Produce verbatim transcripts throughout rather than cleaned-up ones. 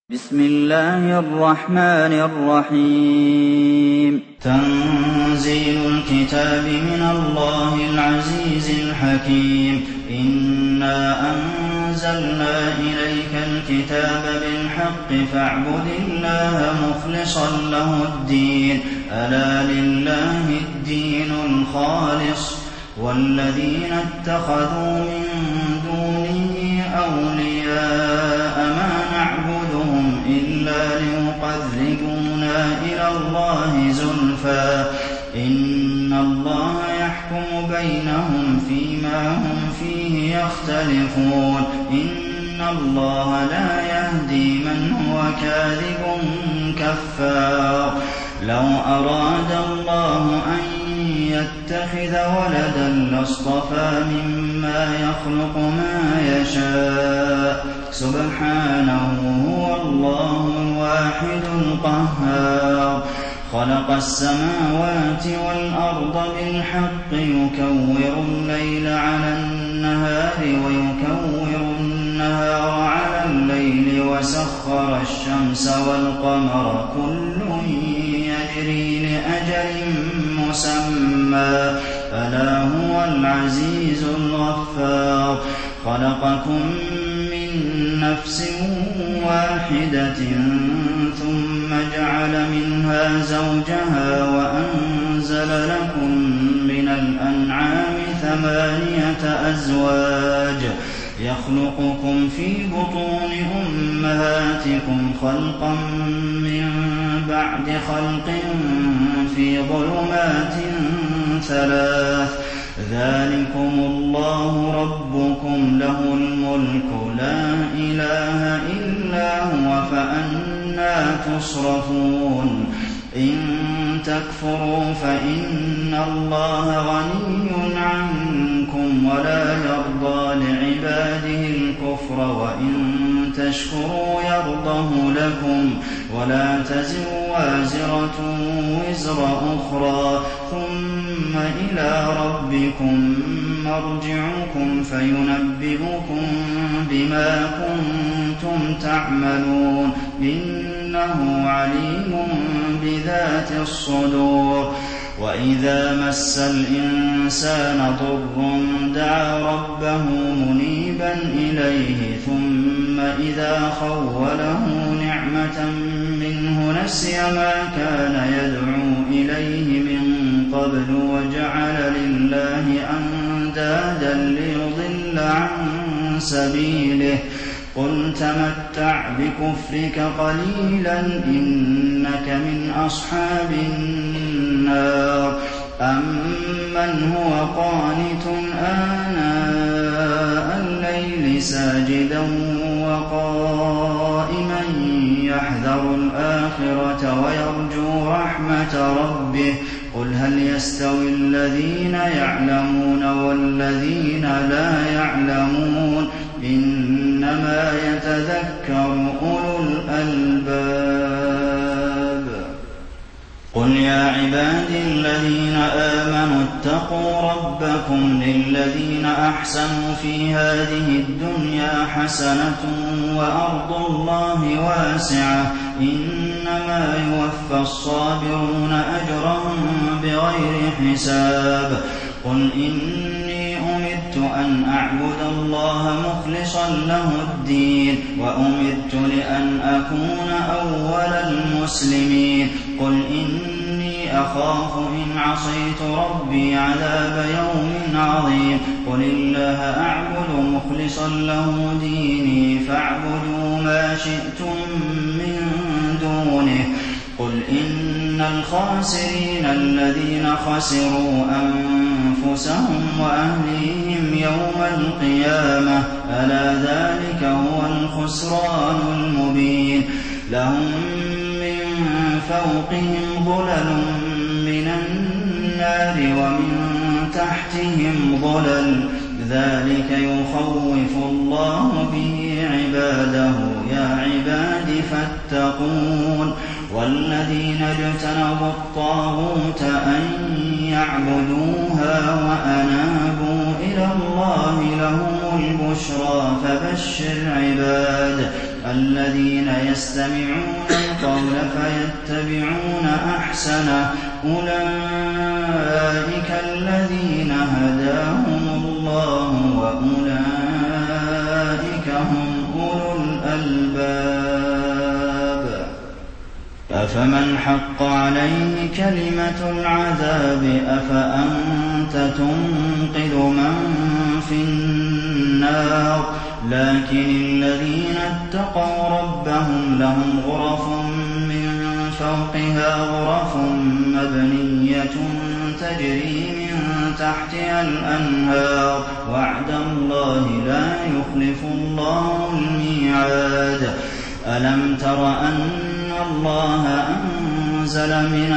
بسم الله الرحمن الرحيم تنزيل الكتاب من الله العزيز الحكيم إنا أنزلنا إليك الكتاب بالحق فاعبد الله مخلصا له الدين ألا لله الدين الخالص والذين اتخذوا من دونه أولياء ما نعبدهم إلا ليقربونا إلى الله زلفى إن الله يحكم بينهم فيما هم فيه يختلفون إن الله لا يهدي من هو كاذب كفار لو أراد الله أن يتخذ ولدا لاصطفى مما يخلق ما يشاء سبحانه هو الله الواحد القهار خلق السماوات والأرض بالحق يكور الليل على النهار ويكور النهار على الليل وسخر الشمس والقمر كل يجري لأجل مسمى ألا هو العزيز الغفار خلقكم من نفس واحدة ثم جعل منها زوجها وأنزل لكم من الأنعام ثمانية أزواج يخلقكم في بطون أمهاتكم خلقا من بعد خلق في ظلمات ثلاث ذلكم الله ربكم له الملك لا إله إلا هو فأنى تصرفون إن تكفروا فإن الله غني عنكم ولا يرضى لعباده الكفر وإن تشكروا يرضه لكم ولا تزر وازرة وزر أخرى ثم إلى ربكم مرجعكم فينبئكم بما كنتم تعملون إنه عليم بذات الصدور وإذا مس الإنسان ضر دعا ربه منيبا إليه ثم إذا خوله نعمة منه نسي ما كان يدعو إليه من قبل وجعل لله أندادا ليضل عن سبيله قل تمتع بكفرك قليلا إنك من أصحاب النار أمن هو قانت آناء الليل ساجدا وقائما يحذر الآخرة ويرجو رحمة ربه قل هل يستوي الذين يعلمون والذين لا يعلمون إنما يتذكر أولو الألباب قل يا عبادي الذين آمنوا اتقوا ربكم للذين أحسنوا في هذه الدنيا حسنة وأرض الله واسعة إنما يوفى الصابرون أجرهم بغير حساب قل إني أمرت أن أعبد الله مخلصا له الدين وأمرت لأن أكون أول المسلمين قل إني أخاف إن عصيت ربي عذاب يوم عظيم قل الله أعبد مخلصا له ديني فاعبدوا ما شئتم من دونه قل إن الخاسرين الذين خسروا أنفسهم وأهليهم يوم القيامة ألا ذلك هو الخسران المبين لهم من فوقهم ظلل من النار ومن تحتهم ظلل ذلك يخوف الله به عباده يا عباد فاتقون والذين اجتنبوا الطاغوت أن يعبدوها وأنابوا إلى الله لهم البشرى فبشر عباد الذين يستمعون القول فيتبعون أحسنه أولئك الذين هداهم الله وأولئك هم أولو الألباب أفمن حق عليه كلمة العذاب أفأنت تنقذ من في النار لكن الذين اتقوا ربهم لهم غرف من فوقها غرف مبنية تجري من تحتها الأنهار وعد الله لا يخلف الله الميعاد ألم تر أن الله أنزل من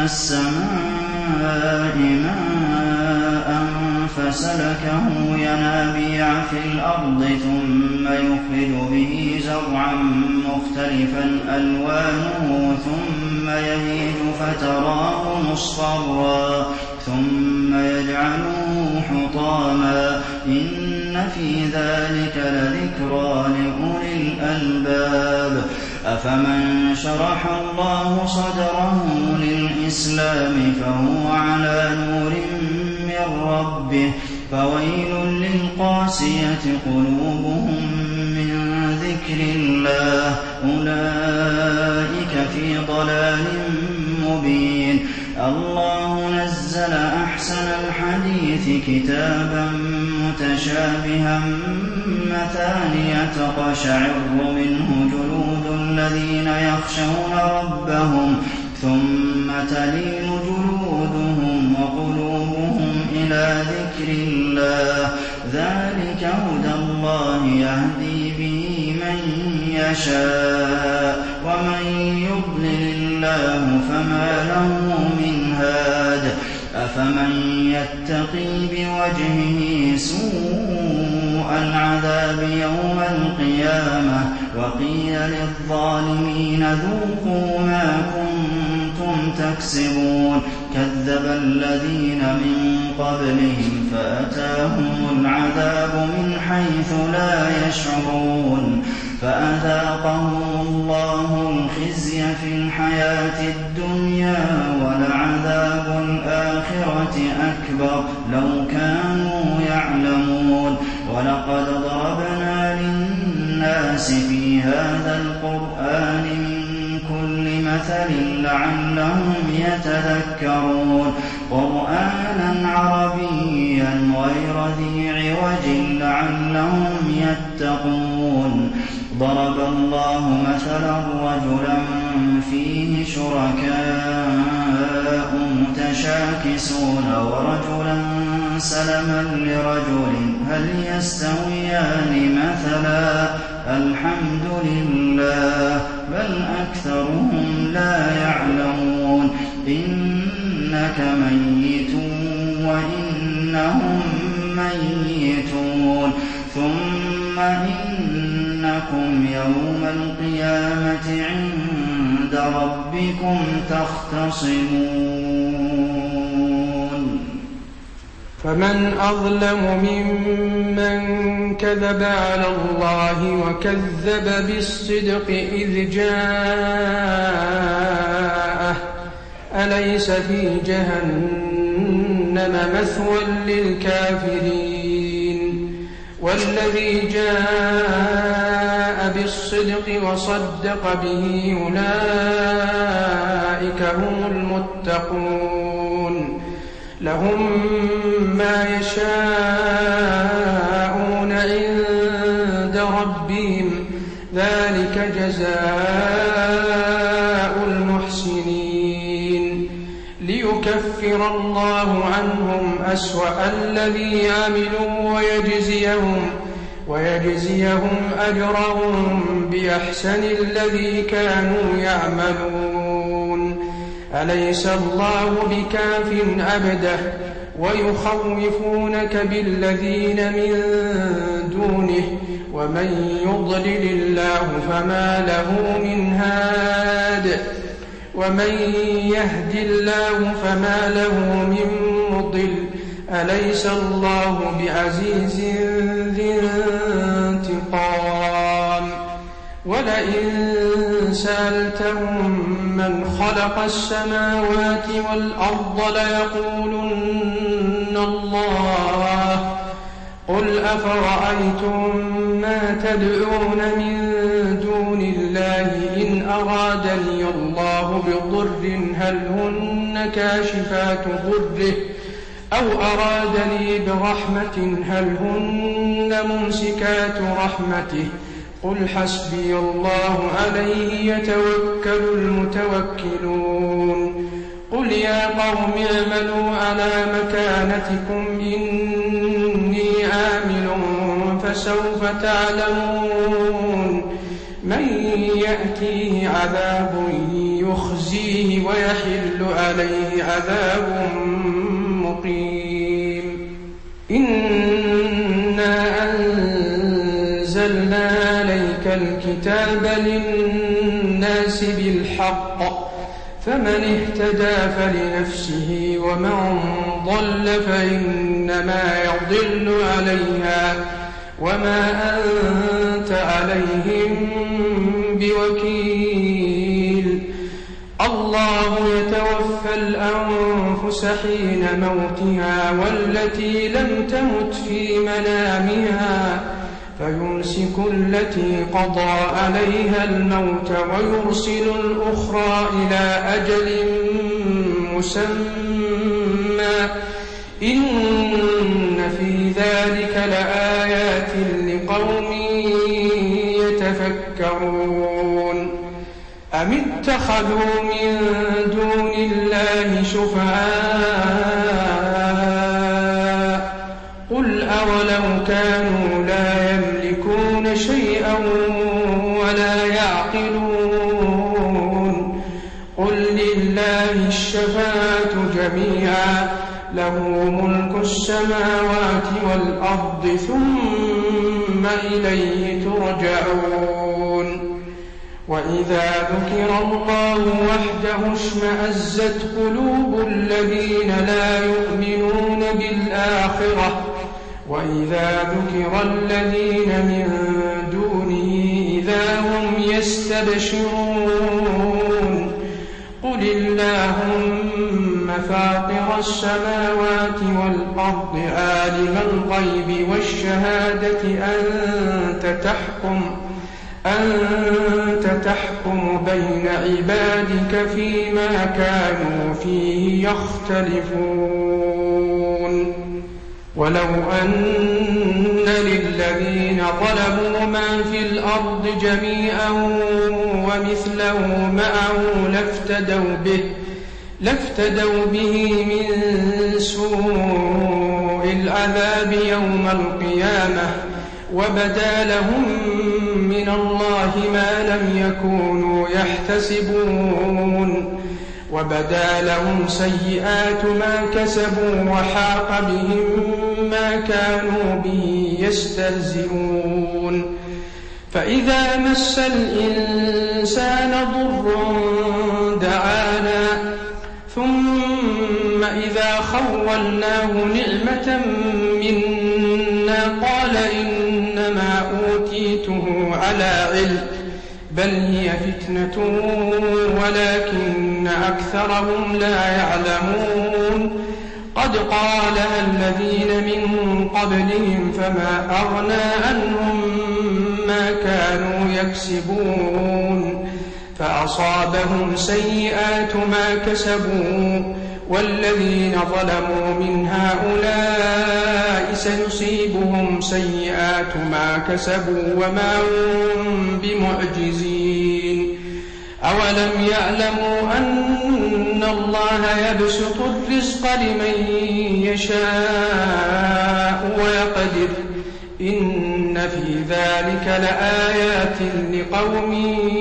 السماء ماء فسلكه ينابيع في الأرض ثم يخرج به زرعا مختلفا ألوانه ثم يهيج فتراه مصفرا ثم يجعله حطاما إن في ذلك لذكرى لأولي الألباب أفمن شرح الله صدره للإسلام فهو على نور من ربه فويل للقاسية قلوبهم من ذكر الله أولئك في ضلال مبين الله نزل أحسن الحديث كتابا متشابها مثانية تقشعر منه جلود الذين يخشون ربهم ثم تلين جلودهم وقلوبهم إلى ذكر الله ذلك هدى الله يهدي به من يشاء ومن يضلل الله فما له من هاد أفمن يتقي بوجهه سوء العذاب يوم القيامة وقيل للظالمين ذوقوا ما كنتم تكسبون كذب الذين من قبلهم فأتاهم العذاب من حيث لا يشعرون فأذاقهم الله الخزي في الحياة الدنيا ولعذاب الآخرة أكبر لو كانوا يعلمون ولقد ضربنا للناس في هذا القرآن من كل مثل لعلهم يتذكرون قرآنا عربيا غير ذي عوج لعلهم يتقون ضرب الله مثلا رجلا فيه شركاء متشاكسون ورجلا سلما لرجل هل يستويان مثلا الحمد لله بل أكثرهم لا يعلمون إنك ميت وإنهم ميتون ثم إنكم يوم القيامة عند ربكم تختصمون فمن أظلم ممن كذب على الله وكذب بالصدق إذ جاءه أليس في جهنم مثوى للكافرين والذي جاء بالصدق وصدق به أولئك هم المتقون لهم ما يشاءون عند ربهم ذلك جزاء المحسنين ليكفر الله عنهم أسوأ الذي عملوا ويجزيهم ويجزيهم أجرهم بأحسن الذي كانوا يعملون أليس الله بكاف عبده ويخوفونك بالذين من دونه ومن يضلل الله فما له من هاد ومن يهد الله فما له من مضل أليس الله بعزيز ذي انتقام ولئن سألتهم من خلق السماوات والأرض ليقولن الله قل أفرأيتم ما تدعون من دون الله إن أرادني الله بضر هل هن كاشفات ضره أو أرادني برحمة هل هن ممسكات رحمته قل حسبي الله عليه يتوكل المتوكلون قل يا قوم اعملوا على مكانتكم إني عامل فسوف تعلمون من يأتيه عذاب يخزيه ويحل عليه عذاب مقيم إنا أنزلنا عليك الكتاب للناس بالحق فمن اهتدى فلنفسه ومن ضل فإنما يضل عليها وما أنت عليهم بوكيل الله يتوفى الأنفس حين موتها والتي لم تمت في منامها فيمسك التي قضى عليها الموت ويرسل الأخرى إلى أجل مسمى إن في ذلك لآيات لقوم يتفكرون أم اتخذوا من دون الله شفعاء قل أولو كانوا لا يملكون شيئا ولا يعقلون قل لله الشفاعة جميعا له ملك السماوات والأرض ثم إليه ترجعون وإذا ذكر الله وحده اشمأزت قلوب الذين لا يؤمنون بالآخرة وإذا ذكر الذين من دونه إذا هم يستبشرون قل اللهم فاطر السماوات والأرض عالم الغيب والشهادة أنت تحكم أنت تحكم بين عبادك فيما كانوا فيه يختلفون ولو أن للذين ظلموا ما في الأرض جميعا ومثله معه لافتدوا به لافتدوا به من سوء العذاب يوم القيامة وبدا لهم من الله ما لم يكونوا يحتسبون وبدا لهم سيئات ما كسبوا وحاق بهم ما كانوا به يستهزئون فإذا مس الإنسان ضر دعانا ثم إذا خولناه نعمة منا قال إنما أوتيته على علم بل هي فتنة ولكن أكثرهم لا يعلمون قد قالها الذين من قبلهم فما أغنى عنهم ما كانوا يكسبون فأصابهم سيئات ما كسبوا والذين ظلموا من هؤلاء سيصيبهم سيئات ما كسبوا وما هم بمعجزين أولم يعلموا أن الله يبسط الرزق لمن يشاء ويقدر إن في ذلك لآيات لقوم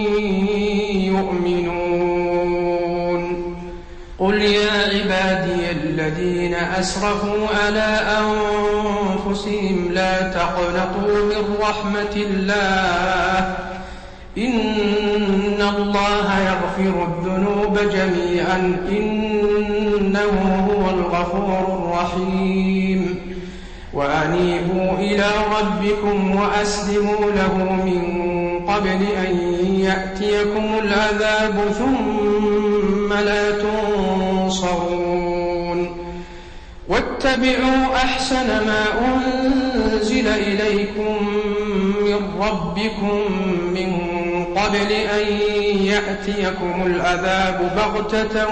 يؤمنون قل يا عبادي الذين أسرفوا على أنفسهم لا تقنطوا من رحمة الله إن الله يغفر الذنوب جميعا إنه هو الغفور الرحيم وأنيبوا إلى ربكم وأسلموا له من قبل أن يأتيكم العذاب ثم لا تنصرون واتبعوا أحسن ما أنزل إليكم من ربكم من قبل أن يأتيكم العذاب بغتة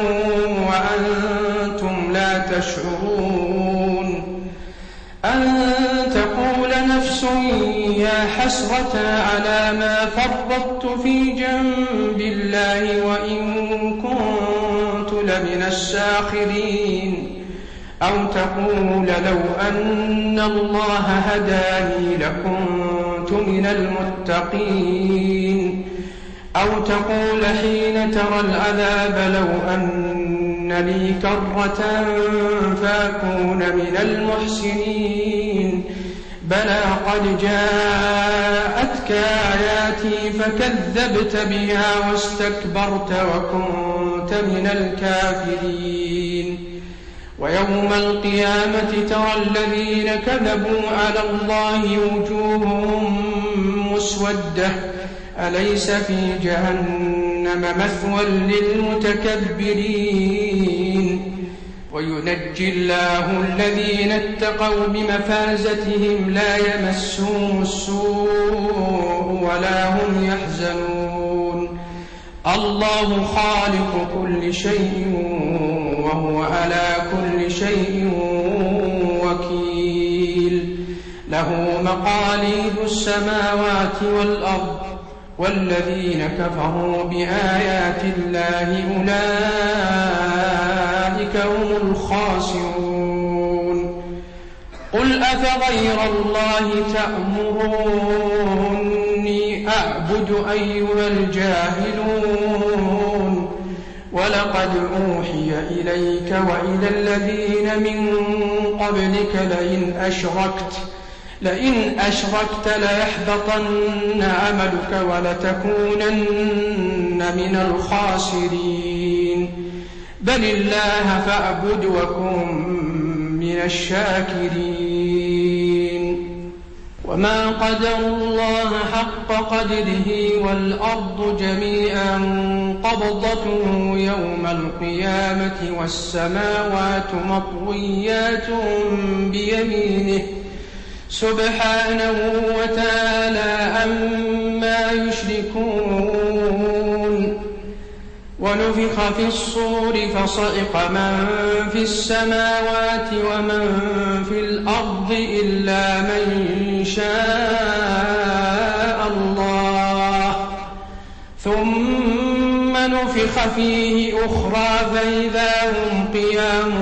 وأنتم لا تشعرون أن تقول نفس يا حسرة على ما فرطت في جنب الله وإن كنت لمن الساخرين أو تقول لو أن الله هداني لكنت من المتقين أو تقول حين ترى العذاب لو أن لي كرة فأكون من المحسنين بلى قد جاءتك آياتي فكذبت بها واستكبرت وكنت من الكافرين ويوم القيامة ترى الذين كذبوا على الله وجوههم مسودة أليس في جهنم مثوى للمتكبرين وينجي الله الذين اتقوا بمفازتهم لا يمسهم السوء ولا هم يحزنون الله خالق كل شيء وهو على كل شيء وكيل له مقاليد السماوات والأرض والذين كفروا بآيات الله أولئك هم الخاسرون قل أفغير الله تأمروني أعبد أيها الجاهلون ولقد أوحي إليك وإلى الذين من قبلك لئن أشركت لئن أشركت ليحبطن عملك ولتكونن من الخاسرين بل الله فاعبد وكن من الشاكرين وما قدروا الله حق قدره والأرض جميعا قبضته يوم القيامة والسماوات مطويات بيمينه سبحانه وتعالى عما يشركون ونفخ في الصور فصعق من في السماوات ومن في الأرض إلا من شاء الله ثم نفخ فيه أخرى فإذا هم قيام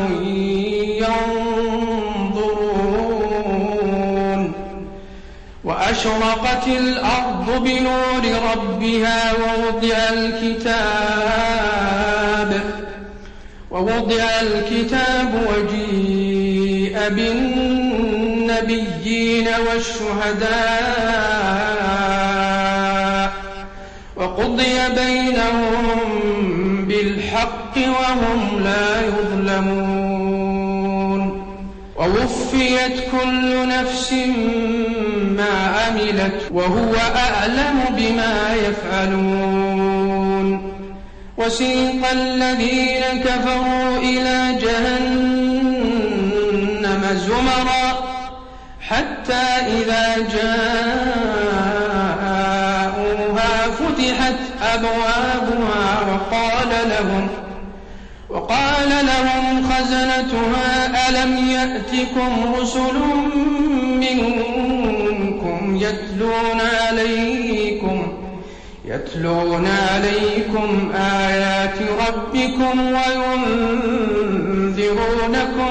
ينظرون وأشرقت الأرض بنور ربها ووضع الكتاب ووضع الكتاب وجيء بالنبيين والشهداء وقضي بينهم بالحق وهم لا يظلمون ووفيت كل نفس ما عملت وهو أعلم بما يفعلون وسيق الذين كفروا إلى جهنم زمرا حتى إذا جاءوها فتحت أبوابها وقال لهم وقال لهم خزنتها ألم يأتكم رسل منكم يتلون عليكم يتلون عليكم آيات ربكم وينذرونكم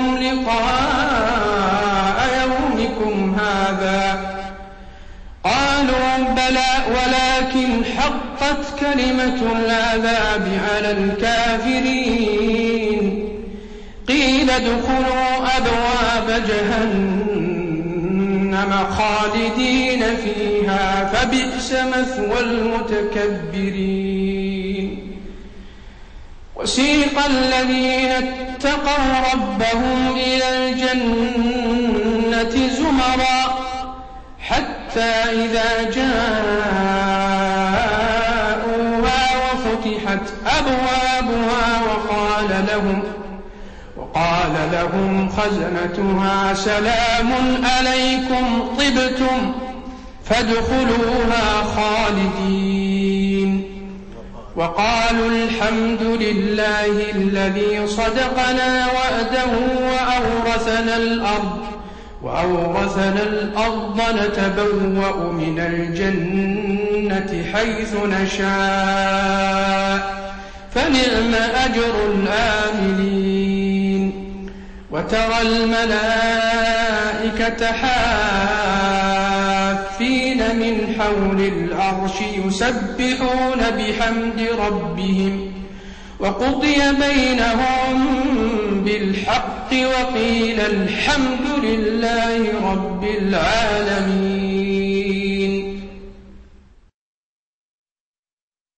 لقاء يومكم هذا قالوا بلى ولكن حقت كلمة العذاب على الكافرين قيل ادخلوا أبواب جهنم خالدين فيها فبئس مثوى المتكبرين وسيق الذين اتقوا ربهم إلى الجنة زمرا حتى إذا جاءوا وفتحت أبوابها وقال لهم وقال لهم خزنتها سلام عليكم طبتم فادخلوها خالدين وقالوا الحمد لله الذي صدقنا وعده وأورثنا الأرض وأورثنا الأرض نتبوأ من الجنة حيث نشاء فنعم أجر العاملين وترى الملائكة حافين من حول العرش يسبحون بحمد ربهم وقضي بينهم بالحق وقيل الحمد لله رب العالمين